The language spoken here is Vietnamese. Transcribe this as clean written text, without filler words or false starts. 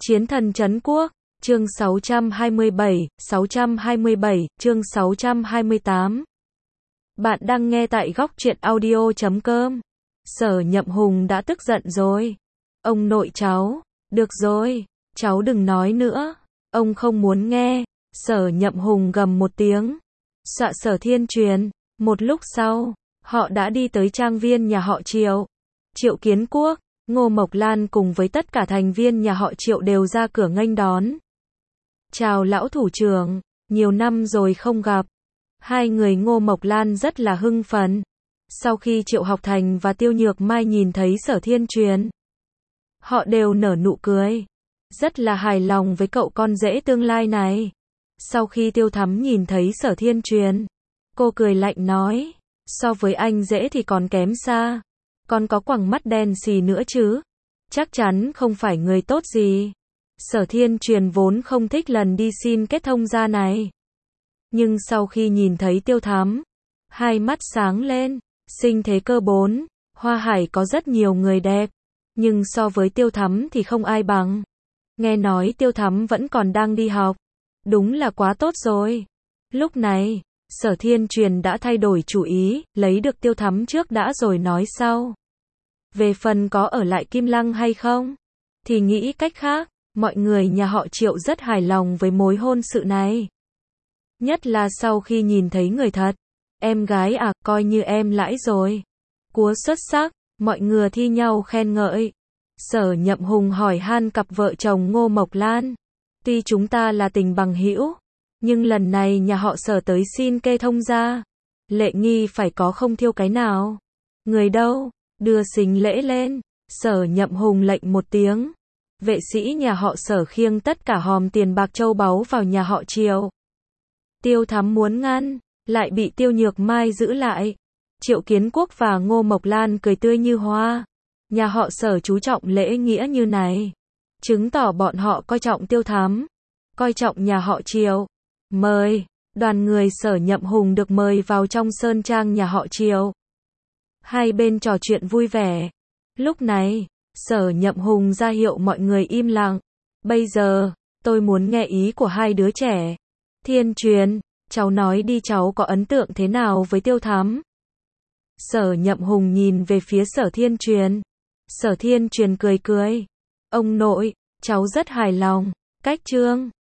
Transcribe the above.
Chiến thần trấn quốc, chương 627, chương 628. Bạn đang nghe tại góc truyện audio.com. Sở Nhậm Hùng đã tức giận rồi. Ông nội cháu, được rồi, cháu đừng nói nữa. Ông không muốn nghe. Sở Nhậm Hùng gầm một tiếng. Dọa Sở Thiên Truyền. Một lúc sau, họ đã đi tới trang viên nhà họ Triệu. Triệu Kiến Quốc, Ngô Mộc Lan cùng với tất cả thành viên nhà họ Triệu đều ra cửa nghênh đón. Chào lão thủ trưởng, nhiều năm rồi không gặp. Hai người Ngô Mộc Lan rất là hưng phấn. Sau khi Triệu Học Thành và Tiêu Nhược Mai nhìn thấy Sở Thiên Truyền, họ đều nở nụ cười. Rất là hài lòng với cậu con rể tương lai này. Sau khi Tiêu Thắm nhìn thấy Sở Thiên Truyền, cô cười lạnh nói, so với anh rể thì còn kém xa. Còn có quầng mắt đen xì nữa chứ. Chắc chắn không phải người tốt gì. Sở Thiên Truyền vốn không thích lần đi xin kết thông gia này. Nhưng sau khi nhìn thấy Tiêu Thắm, hai mắt sáng lên. Sinh thế cơ 4, Hoa Hải có rất nhiều người đẹp. Nhưng so với Tiêu Thắm thì không ai bằng. Nghe nói Tiêu Thắm vẫn còn đang đi học. Đúng là quá tốt rồi. Lúc này, Sở Thiên Truyền đã thay đổi chủ ý, lấy được Tiêu Thắm trước đã rồi nói sau. Về phần có ở lại Kim Lăng hay không, thì nghĩ cách khác. Mọi người nhà họ Triệu rất hài lòng với mối hôn sự này. Nhất là sau khi nhìn thấy người thật. Em gái à, coi như em lãi rồi. Cúa xuất sắc, mọi người thi nhau khen ngợi. Sở Nhậm Hùng hỏi han cặp vợ chồng Ngô Mộc Lan. Tuy chúng ta là tình bằng hữu, nhưng lần này nhà họ Sở tới xin kê thông gia. Lễ nghi phải có không thiêu cái nào. Người đâu? Đưa xính lễ lên. Sở Nhậm Hùng lệnh một tiếng. Vệ sĩ nhà họ Sở khiêng tất cả hòm tiền bạc châu báu vào nhà họ Triệu. Tiêu Thắm muốn ngăn, lại bị Tiêu Nhược Mai giữ lại. Triệu Kiến Quốc và Ngô Mộc Lan cười tươi như hoa. Nhà họ Sở chú trọng lễ nghĩa như này, chứng tỏ bọn họ coi trọng Tiêu Thắm, coi trọng nhà họ Triệu. Mời, đoàn người Sở Nhậm Hùng được mời vào trong sơn trang nhà họ Triệu. Hai bên trò chuyện vui vẻ. Lúc này, Sở Nhậm Hùng ra hiệu mọi người im lặng. Bây giờ, tôi muốn nghe ý của hai đứa trẻ. Thiên Truyền, cháu nói đi, cháu có ấn tượng thế nào với Tiêu Thắm? Sở Nhậm Hùng nhìn về phía Sở Thiên Truyền. Sở Thiên Truyền cười cười. Ông nội, cháu rất hài lòng. Cách Trương